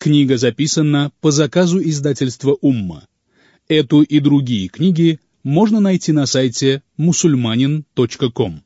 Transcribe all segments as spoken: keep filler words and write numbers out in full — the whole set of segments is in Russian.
Книга записана по заказу издательства «Умма». Эту и другие книги можно найти на сайте мусульманин точка ком.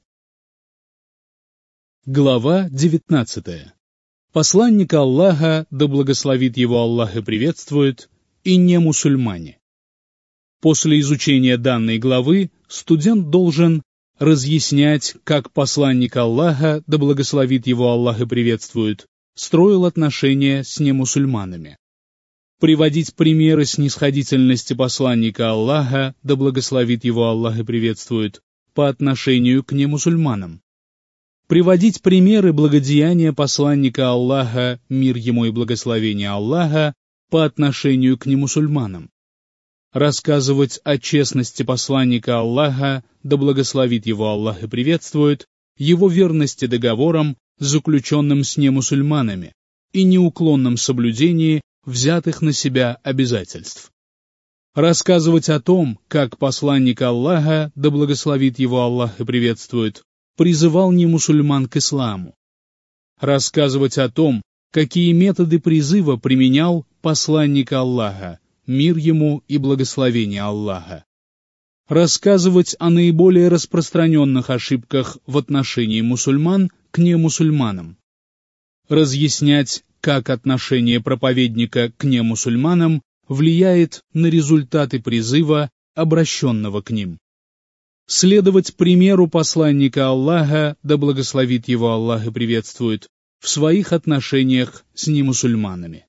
Глава девятнадцатая. Посланник Аллаха, да благословит его Аллах и приветствует, и не мусульмане. После изучения данной главы студент должен разъяснять, как посланник Аллаха, да благословит его Аллах и приветствует, строил отношения с немусульманами. Приводить примеры снисходительности посланника Аллаха, да благословит его Аллах и приветствует, по отношению к немусульманам. Приводить примеры благодеяния посланника Аллаха, мир ему и благословение Аллаха, по отношению к немусульманам. Рассказывать о честности посланника Аллаха, да благословит его Аллах и приветствует, его верности договорам, заключенным с немусульманами, и неуклонном соблюдении взятых на себя обязательств. Рассказывать о том, как посланник Аллаха, да благословит его Аллах и приветствует, призывал немусульман к исламу. Рассказывать о том, какие методы призыва применял посланник Аллаха, мир ему и благословение Аллаха. Рассказывать о наиболее распространенных ошибках в отношении мусульман к немусульманам. Разъяснять, как отношение проповедника к немусульманам влияет на результаты призыва, обращенного к ним. Следовать примеру посланника Аллаха, да благословит его Аллах и приветствует, в своих отношениях с немусульманами.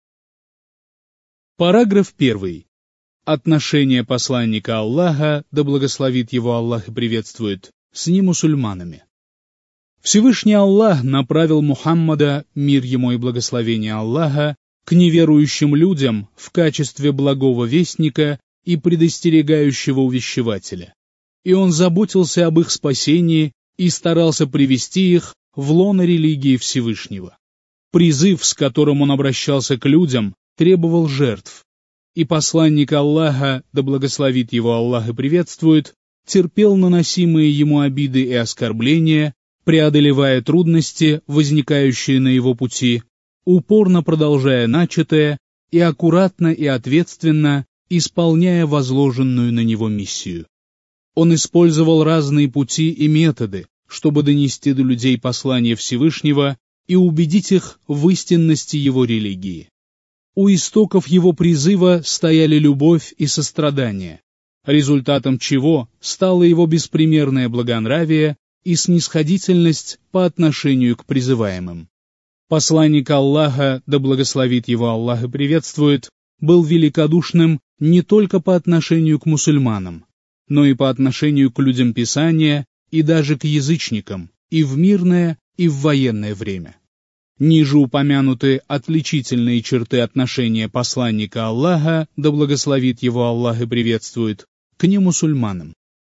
Параграф первый. Отношения посланника Аллаха, да благословит его Аллах и приветствует, с немусульманами. Всевышний Аллах направил Мухаммада, мир ему и благословение Аллаха, к неверующим людям в качестве благого вестника и предостерегающего увещевателя. И он заботился об их спасении и старался привести их в лоно религии Всевышнего. Призыв, с которым он обращался к людям, требовал жертв. И посланник Аллаха, да благословит его Аллах и приветствует, терпел наносимые ему обиды и оскорбления, преодолевая трудности, возникающие на его пути, упорно продолжая начатое и аккуратно и ответственно исполняя возложенную на него миссию. Он использовал разные пути и методы, чтобы донести до людей послание Всевышнего и убедить их в истинности его религии. У истоков его призыва стояли любовь и сострадание, результатом чего стало его беспримерное благонравие и снисходительность по отношению к призываемым. Посланник Аллаха, да благословит его Аллах и приветствует, был великодушным не только по отношению к мусульманам, но и по отношению к людям Писания и даже к язычникам, и в мирное, и в военное время. Ниже упомянуты отличительные черты отношения посланника Аллаха, да благословит его Аллах и приветствует, к немусульманам.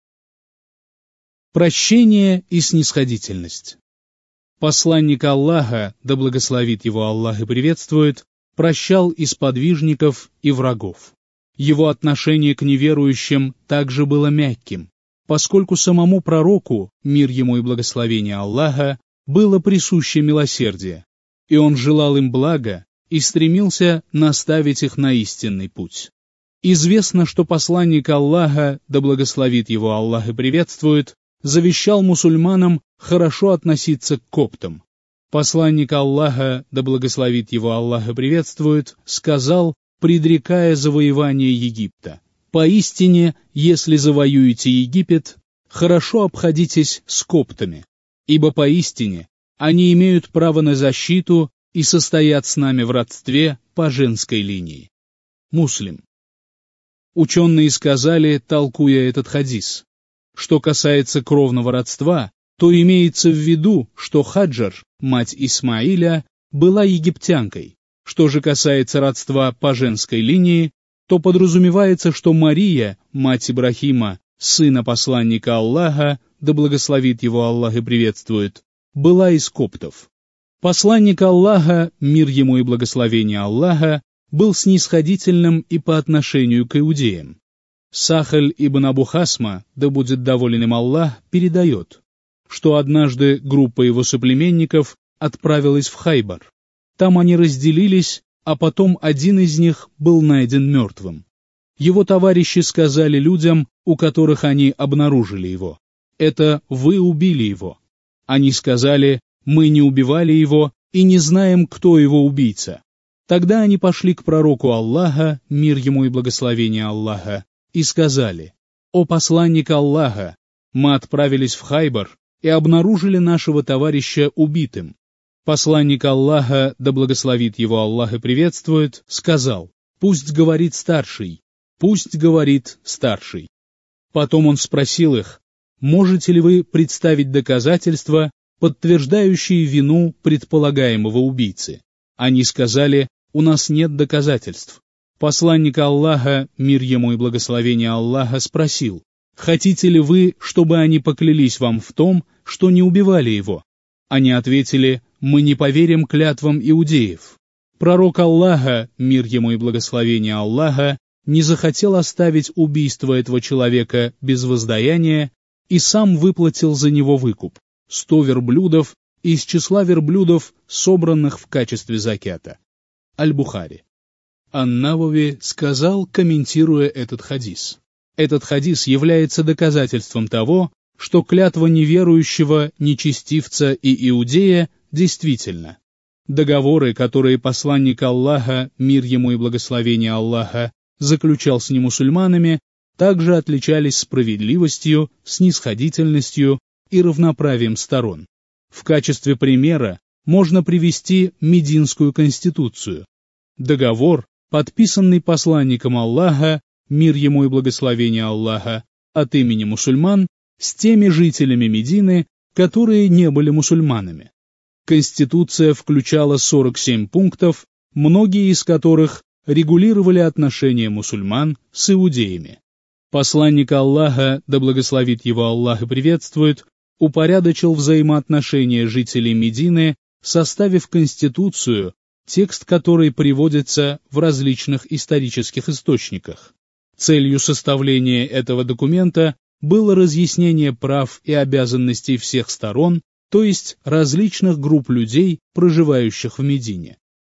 Прощение и снисходительность. Посланник Аллаха, да благословит его Аллах и приветствует, прощал и сподвижников, и врагов. Его отношение к неверующим также было мягким, поскольку самому пророку, мир ему и благословение Аллаха, было присуще милосердие, и он желал им блага и стремился наставить их на истинный путь. Известно, что посланник Аллаха, да благословит его Аллах и приветствует, завещал мусульманам хорошо относиться к коптам. Посланник Аллаха, да благословит его Аллах и приветствует, сказал, предрекая завоевание Египта: «Поистине, если завоюете Египет, хорошо обходитесь с коптами, ибо поистине они имеют право на защиту и состоят с нами в родстве по женской линии». Муслим. Ученые сказали, толкуя этот хадис: что касается кровного родства, то имеется в виду, что Хаджар, мать Исмаиля, была египтянкой. Что же касается родства по женской линии, то подразумевается, что Мария, мать Ибрахима, сына посланника Аллаха, да благословит его Аллах и приветствует, была из коптов. Посланник Аллаха, мир ему и благословение Аллаха, был снисходительным и по отношению к иудеям. Сахаль ибн Абу Хасма, да будет доволен им Аллах, передает, что однажды группа его соплеменников отправилась в Хайбар. Там они разделились, а потом один из них был найден мертвым. Его товарищи сказали людям, у которых они обнаружили его: «Это вы убили его». Они сказали: «Мы не убивали его и не знаем, кто его убийца». Тогда они пошли к пророку Аллаха, мир ему и благословение Аллаха, и сказали: «О посланник Аллаха, мы отправились в Хайбар и обнаружили нашего товарища убитым». Посланник Аллаха, да благословит его Аллах и приветствует, сказал: «Пусть говорит старший, пусть говорит старший». Потом он спросил их: «Можете ли вы представить доказательства, подтверждающие вину предполагаемого убийцы?» Они сказали: «У нас нет доказательств». Посланник Аллаха, мир ему и благословение Аллаха, спросил: «Хотите ли вы, чтобы они поклялись вам в том, что не убивали его?» Они ответили: «Мы не поверим клятвам иудеев». Пророк Аллаха, мир ему и благословение Аллаха, не захотел оставить убийство этого человека без воздаяния и сам выплатил за него выкуп — сто верблюдов из числа верблюдов, собранных в качестве закята. Аль-Бухари. Ан-Навави сказал, комментируя этот хадис: «Этот хадис является доказательством того, что клятва неверующего, нечестивца и иудея действительно. Договоры, которые посланник Аллаха, мир ему и благословение Аллаха, заключал с немусульманами, также отличались справедливостью, снисходительностью и равноправием сторон. В качестве примера можно привести Мединскую конституцию. Договор, подписанный посланником Аллаха, мир ему и благословение Аллаха, от имени мусульман, с теми жителями Медины, которые не были мусульманами. Конституция включала сорок семь пунктов, многие из которых регулировали отношения мусульман с иудеями. Посланник Аллаха, да благословит его Аллах и приветствует, упорядочил взаимоотношения жителей Медины, составив конституцию, текст которой приводится в различных исторических источниках. Целью составления этого документа было разъяснение прав и обязанностей всех сторон, то есть различных групп людей, проживающих в Медине.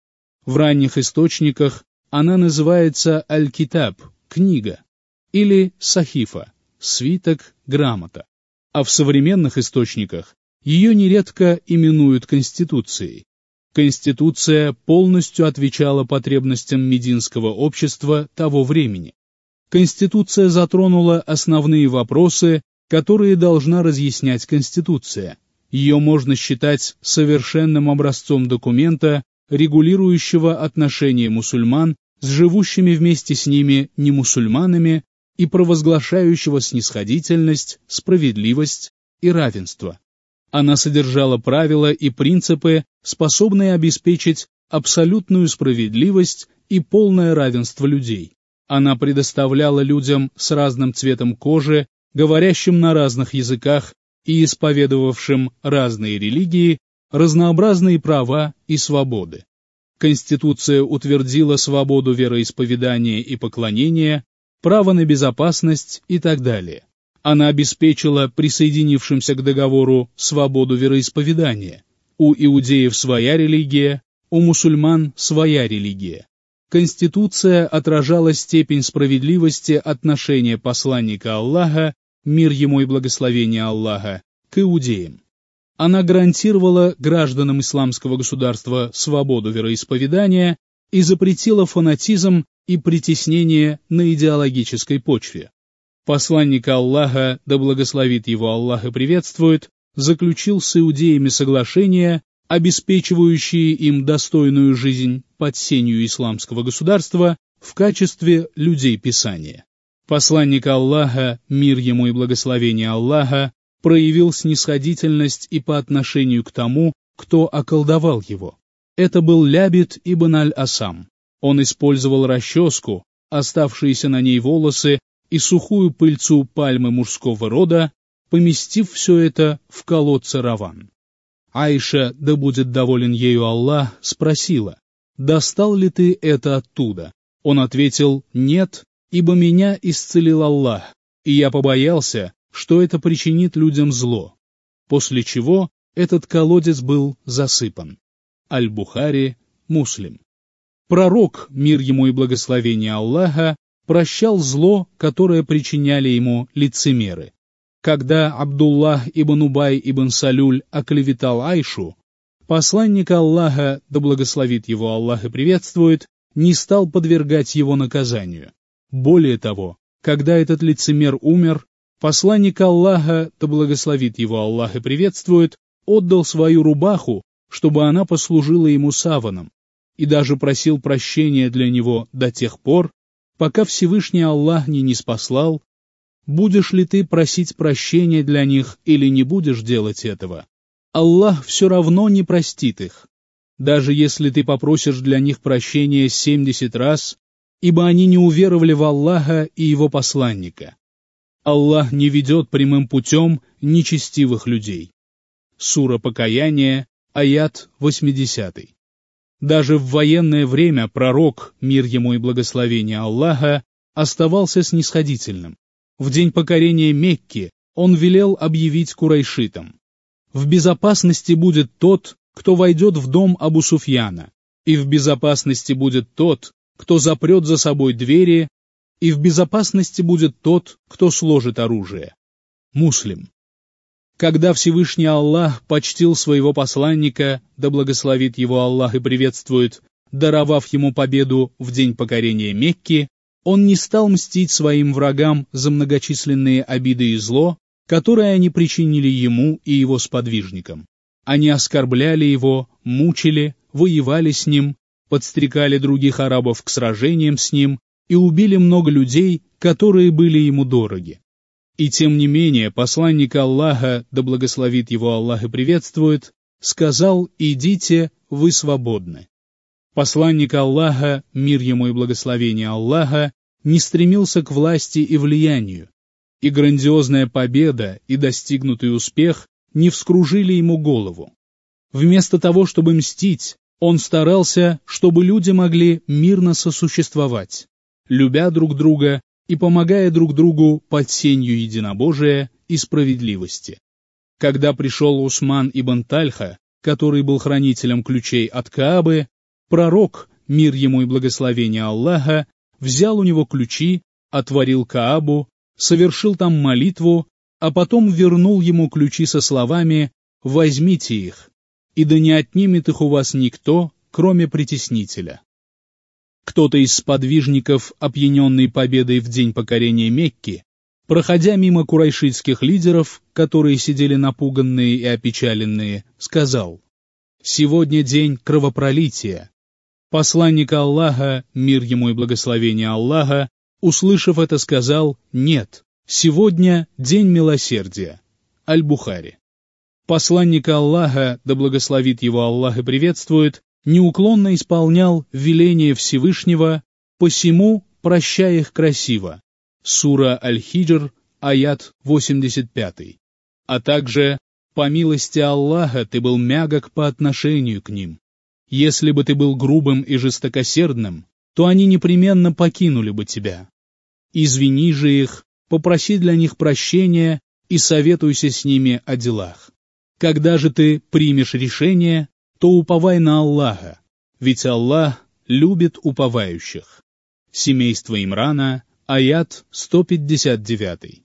В ранних источниках она называется Аль-Китаб – книга, или Сахифа – свиток, грамота, а в современных источниках ее нередко именуют Конституцией. Конституция полностью отвечала потребностям мединского общества того времени. Конституция затронула основные вопросы, которые должна разъяснять Конституция. Ее можно считать совершенным образцом документа, регулирующего отношения мусульман с живущими вместе с ними немусульманами и провозглашающего снисходительность, справедливость и равенство. Она содержала правила и принципы, способные обеспечить абсолютную справедливость и полное равенство людей. Она предоставляла людям с разным цветом кожи, говорящим на разных языках и исповедовавшим разные религии, разнообразные права и свободы. Конституция утвердила свободу вероисповедания и поклонения, право на безопасность и так далее. Она обеспечила присоединившимся к договору свободу вероисповедания. У иудеев своя религия, у мусульман своя религия. Конституция отражала степень справедливости отношения посланника Аллаха, мир ему и благословение Аллаха, к иудеям. Она гарантировала гражданам исламского государства свободу вероисповедания и запретила фанатизм и притеснение на идеологической почве. Посланник Аллаха, да благословит его Аллах и приветствует, заключил с иудеями соглашения, обеспечивающие им достойную жизнь под сенью исламского государства в качестве людей Писания. Посланник Аллаха, мир ему и благословение Аллаха, проявил снисходительность и по отношению к тому, кто околдовал его. Это был Лябид ибн аль-Асам. Он использовал расческу, оставшиеся на ней волосы и сухую пыльцу пальмы мужского рода, поместив все это в колодце Раван. Айша, да будет доволен ею Аллах, спросила: «Достал ли ты это оттуда?» Он ответил: «Нет, ибо меня исцелил Аллах, и я побоялся, что это причинит людям зло». После чего этот колодец был засыпан. Аль-Бухари, Муслим. Пророк, мир ему и благословение Аллаха, прощал зло, которое причиняли ему лицемеры. Когда Абдуллах ибн Убай ибн Салюль оклеветал Айшу, посланник Аллаха, да благословит его Аллах и приветствует, не стал подвергать его наказанию. Более того, когда этот лицемер умер, посланник Аллаха, да благословит его Аллах и приветствует, отдал свою рубаху, чтобы она послужила ему саваном, и даже просил прощения для него до тех пор, пока Всевышний Аллах не ниспослал: «Будешь ли ты просить прощения для них или не будешь делать этого? Аллах все равно не простит их, даже если ты попросишь для них прощения семьдесят раз, ибо они не уверовали в Аллаха и Его посланника. Аллах не ведет прямым путем нечестивых людей». Сура Покаяние, аят восьмидесятый. Даже в военное время пророк, мир ему и благословение Аллаха, оставался снисходительным. В день покорения Мекки он велел объявить курайшитам: «В безопасности будет тот, кто войдет в дом Абу Суфьяна, и в безопасности будет тот, кто запрет за собой двери, и в безопасности будет тот, кто сложит оружие». Муслим. Когда Всевышний Аллах почтил своего посланника, да благословит его Аллах и приветствует, даровав ему победу в день покорения Мекки, он не стал мстить своим врагам за многочисленные обиды и зло, которые они причинили ему и его сподвижникам. Они оскорбляли его, мучили, воевали с ним, подстрекали других арабов к сражениям с ним и убили много людей, которые были ему дороги. И тем не менее посланник Аллаха, да благословит его Аллах и приветствует, сказал: «Идите, вы свободны». Посланник Аллаха, мир ему и благословение Аллаха, не стремился к власти и влиянию, и грандиозная победа и достигнутый успех не вскружили ему голову. Вместо того, чтобы мстить, он старался, чтобы люди могли мирно сосуществовать, любя друг друга и помогая друг другу под сенью единобожия и справедливости. Когда пришел Усман ибн Тальха, который был хранителем ключей от Каабы, пророк, мир ему и благословение Аллаха, взял у него ключи, отворил Каабу, совершил там молитву, а потом вернул ему ключи со словами: «Возьмите их, и да не отнимет их у вас никто, кроме притеснителя». Кто-то из сподвижников, опьяненный победой в день покорения Мекки, проходя мимо курайшитских лидеров, которые сидели напуганные и опечаленные, сказал: «Сегодня день кровопролития». Посланник Аллаха, мир ему и благословение Аллаха, услышав это, сказал: «Нет, сегодня день милосердия». Аль-Бухари. Посланник Аллаха, да благословит его Аллах и приветствует, неуклонно исполнял веление Всевышнего, посему прощай их красиво. Сура Аль-Хиджр, аят восемьдесят пятый. А также: по милости Аллаха ты был мягок по отношению к ним. Если бы ты был грубым и жестокосердным, то они непременно покинули бы тебя. Извини же их, попроси для них прощения и советуйся с ними о делах. Когда же ты примешь решение, то уповай на Аллаха, ведь Аллах любит уповающих. Семейство Имрана, аят сто пятьдесят девять.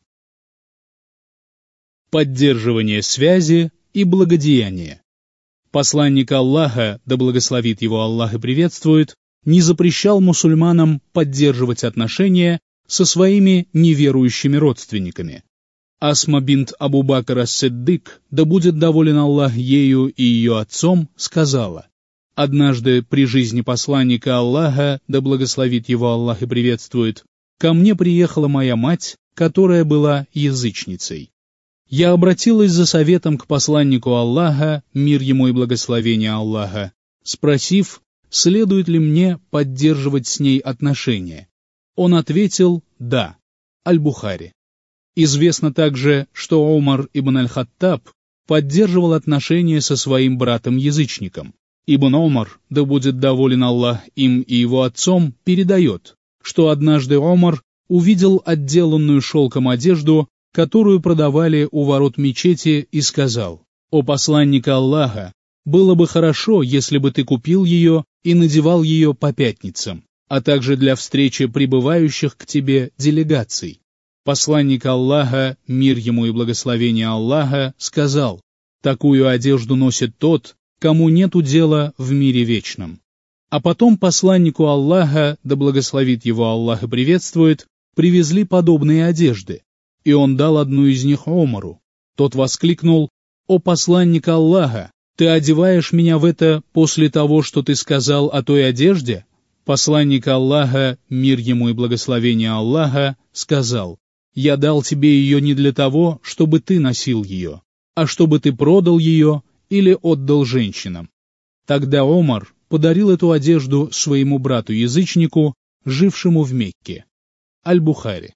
Поддерживание связи и благодеяние. Посланник Аллаха, да благословит его Аллах и приветствует, не запрещал мусульманам поддерживать отношения со своими неверующими родственниками. Асма бинт Абу Бакр ас-Сиддик, да будет доволен Аллах ею и ее отцом, сказала: «Однажды при жизни посланника Аллаха, да благословит его Аллах и приветствует, ко мне приехала моя мать, которая была язычницей. Я обратилась за советом к посланнику Аллаха, мир ему и благословение Аллаха, спросив, следует ли мне поддерживать с ней отношения. Он ответил: «Да». Аль-Бухари. Известно также, что Умар ибн аль-Хаттаб поддерживал отношения со своим братом-язычником. Ибн Умар, да будет доволен Аллах им и его отцом, передает, что однажды Умар увидел отделанную шелком одежду, которую продавали у ворот мечети, и сказал: «О посланник Аллаха, было бы хорошо, если бы ты купил ее и надевал ее по пятницам, а также для встречи прибывающих к тебе делегаций. Посланник Аллаха, мир ему и благословение Аллаха, сказал: такую одежду носит тот, кому нету дела в мире вечном. А потом посланнику Аллаха, да благословит его Аллах и приветствует, привезли подобные одежды, и он дал одну из них Омару. Тот воскликнул: «О посланник Аллаха, ты одеваешь меня в это после того, что ты сказал о той одежде?» Посланник Аллаха, мир ему и благословение Аллаха, сказал: «Я дал тебе ее не для того, чтобы ты носил ее, а чтобы ты продал ее или отдал женщинам». Тогда Омар подарил эту одежду своему брату-язычнику, жившему в Мекке. Аль-Бухари.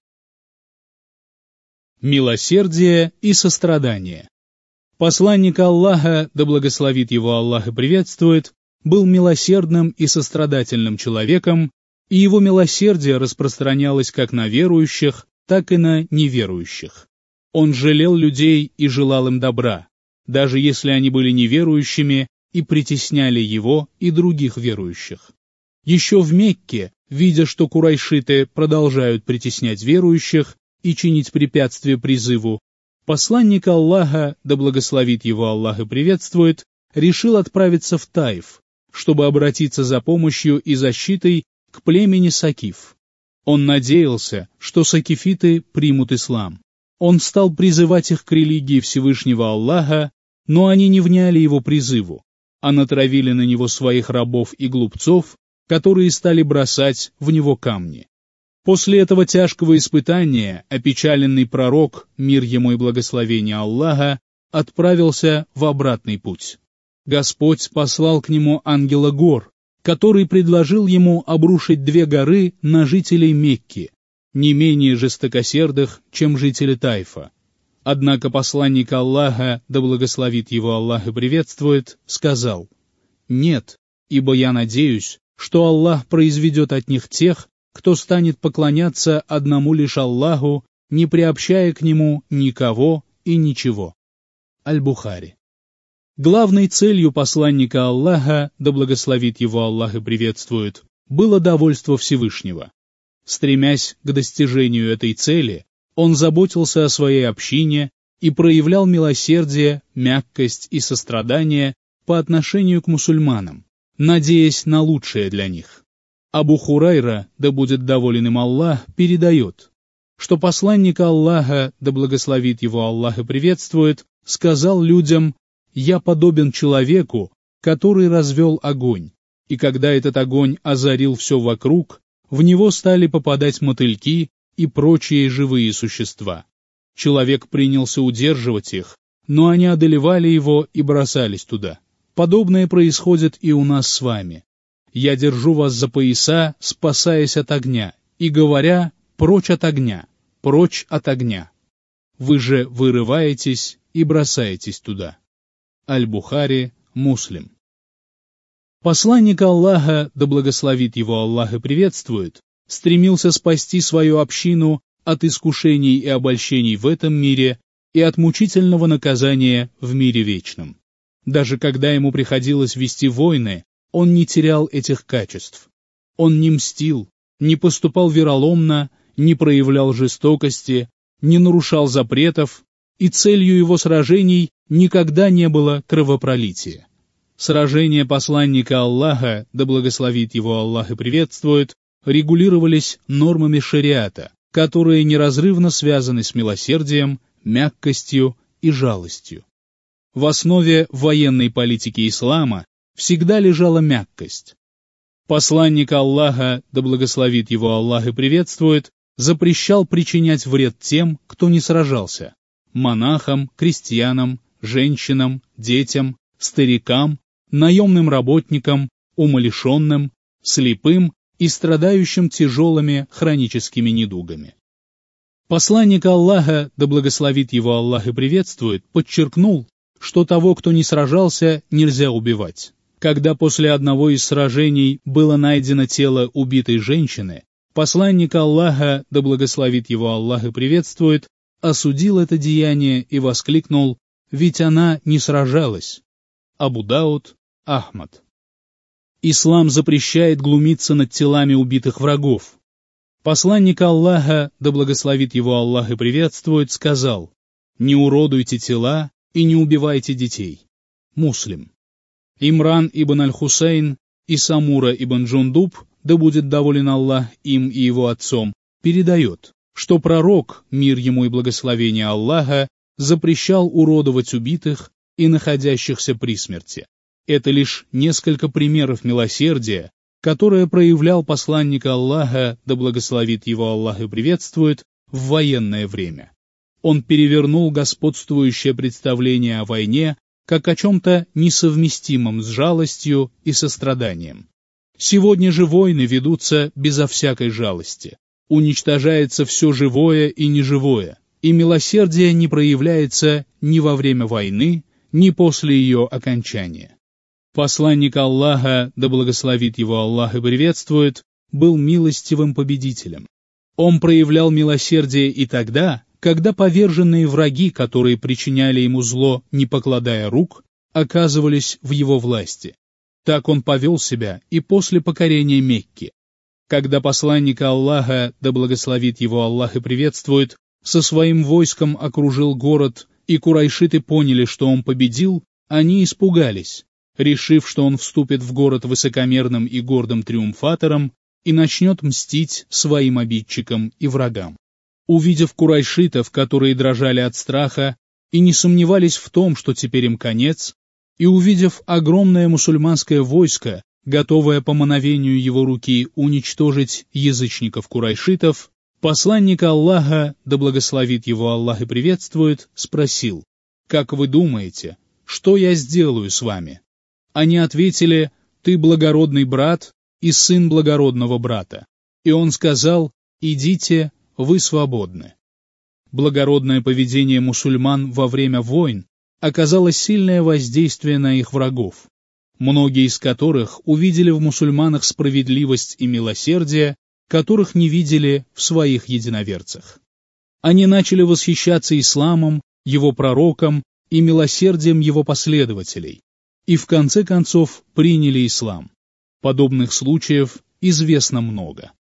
Милосердие и сострадание. Посланник Аллаха, да благословит его Аллах и приветствует, был милосердным и сострадательным человеком, и его милосердие распространялось как на верующих, так и на неверующих. Он жалел людей и желал им добра, даже если они были неверующими и притесняли его и других верующих. Еще в Мекке, видя, что курайшиты продолжают притеснять верующих и чинить препятствия призыву, посланник Аллаха, да благословит его Аллах и приветствует, решил отправиться в Таиф, чтобы обратиться за помощью и защитой к племени Сакиф. Он надеялся, что сакифиты примут ислам. Он стал призывать их к религии Всевышнего Аллаха, но они не вняли его призыву, а натравили на него своих рабов и глупцов, которые стали бросать в него камни. После этого тяжкого испытания опечаленный пророк, мир ему и благословение Аллаха, отправился в обратный путь. Господь послал к нему ангела гор, который предложил ему обрушить две горы на жителей Мекки, не менее жестокосердых, чем жители Таифа. Однако посланник Аллаха, да благословит его Аллах и приветствует, сказал: «Нет, ибо я надеюсь, что Аллах произведет от них тех, кто станет поклоняться одному лишь Аллаху, не приобщая к нему никого и ничего». Аль-Бухари. Главной целью посланника Аллаха, да благословит его Аллах и приветствует, было довольство Всевышнего. Стремясь к достижению этой цели, он заботился о своей общине и проявлял милосердие, мягкость и сострадание по отношению к мусульманам, надеясь на лучшее для них. Абу Хурайра, да будет доволен им Аллах, передает, что посланник Аллаха, да благословит его Аллах и приветствует, сказал людям: «Я подобен человеку, который развел огонь, и когда этот огонь озарил все вокруг, в него стали попадать мотыльки и прочие живые существа. Человек принялся удерживать их, но они одолевали его и бросались туда. Подобное происходит и у нас с вами. Я держу вас за пояса, спасаясь от огня, и говоря: прочь от огня, прочь от огня. Вы же вырываетесь и бросаетесь туда». Аль-Бухари, Муслим. Посланник Аллаха, да благословит его Аллах и приветствует, стремился спасти свою общину от искушений и обольщений в этом мире и от мучительного наказания в мире вечном. Даже когда ему приходилось вести войны, он не терял этих качеств. Он не мстил, не поступал вероломно, не проявлял жестокости, не нарушал запретов, и целью его сражений никогда не было кровопролитие. Сражения посланника Аллаха, да благословит его Аллах и приветствует, регулировались нормами шариата, которые неразрывно связаны с милосердием, мягкостью и жалостью. В основе военной политики ислама всегда лежала мягкость. Посланник Аллаха, да благословит его Аллах и приветствует, запрещал причинять вред тем, кто не сражался: монахам, крестьянам, женщинам, детям, старикам, наемным работникам, умалишенным, слепым и страдающим тяжелыми хроническими недугами. Посланник Аллаха, да благословит его Аллах и приветствует, подчеркнул, что того, кто не сражался, нельзя убивать. Когда после одного из сражений было найдено тело убитой женщины, посланник Аллаха, да благословит его Аллах и приветствует, осудил это деяние и воскликнул: «Ведь она не сражалась». Абу Дауд, Ахмад. Ислам запрещает глумиться над телами убитых врагов. Посланник Аллаха, да благословит его Аллах и приветствует, сказал: «Не уродуйте тела и не убивайте детей». Муслим. Имран ибн аль-Хусейн и Самура ибн Джундуб, да будет доволен Аллах им и его отцом, передает, что пророк, мир ему и благословение Аллаха, запрещал уродовать убитых и находящихся при смерти. Это лишь несколько примеров милосердия, которое проявлял посланник Аллаха, да благословит его Аллах и приветствует, в военное время. Он перевернул господствующее представление о войне как о чем-то несовместимом с жалостью и состраданием. Сегодня же войны ведутся безо всякой жалости. Уничтожается все живое и неживое, и милосердие не проявляется ни во время войны, ни после ее окончания. Посланник Аллаха, да благословит его Аллах и приветствует, был милостивым победителем. Он проявлял милосердие и тогда, когда поверженные враги, которые причиняли ему зло, не покладая рук, оказывались в его власти. Так он повел себя и после покорения Мекки. Когда посланник Аллаха, да благословит его Аллах и приветствует, со своим войском окружил город, и курайшиты поняли, что он победил, они испугались, решив, что он вступит в город высокомерным и гордым триумфатором и начнет мстить своим обидчикам и врагам. Увидев курайшитов, которые дрожали от страха и не сомневались в том, что теперь им конец, и увидев огромное мусульманское войско, готовое по мановению его руки уничтожить язычников-курайшитов, посланник Аллаха, да благословит его Аллах и приветствует, спросил: «Как вы думаете, что я сделаю с вами?» Они ответили: «Ты благородный брат и сын благородного брата». И он сказал: «Идите, вы свободны». Благородное поведение мусульман во время войн оказало сильное воздействие на их врагов, многие из которых увидели в мусульманах справедливость и милосердие, которых не видели в своих единоверцах. Они начали восхищаться исламом, его пророком и милосердием его последователей, и в конце концов приняли ислам. Подобных случаев известно много.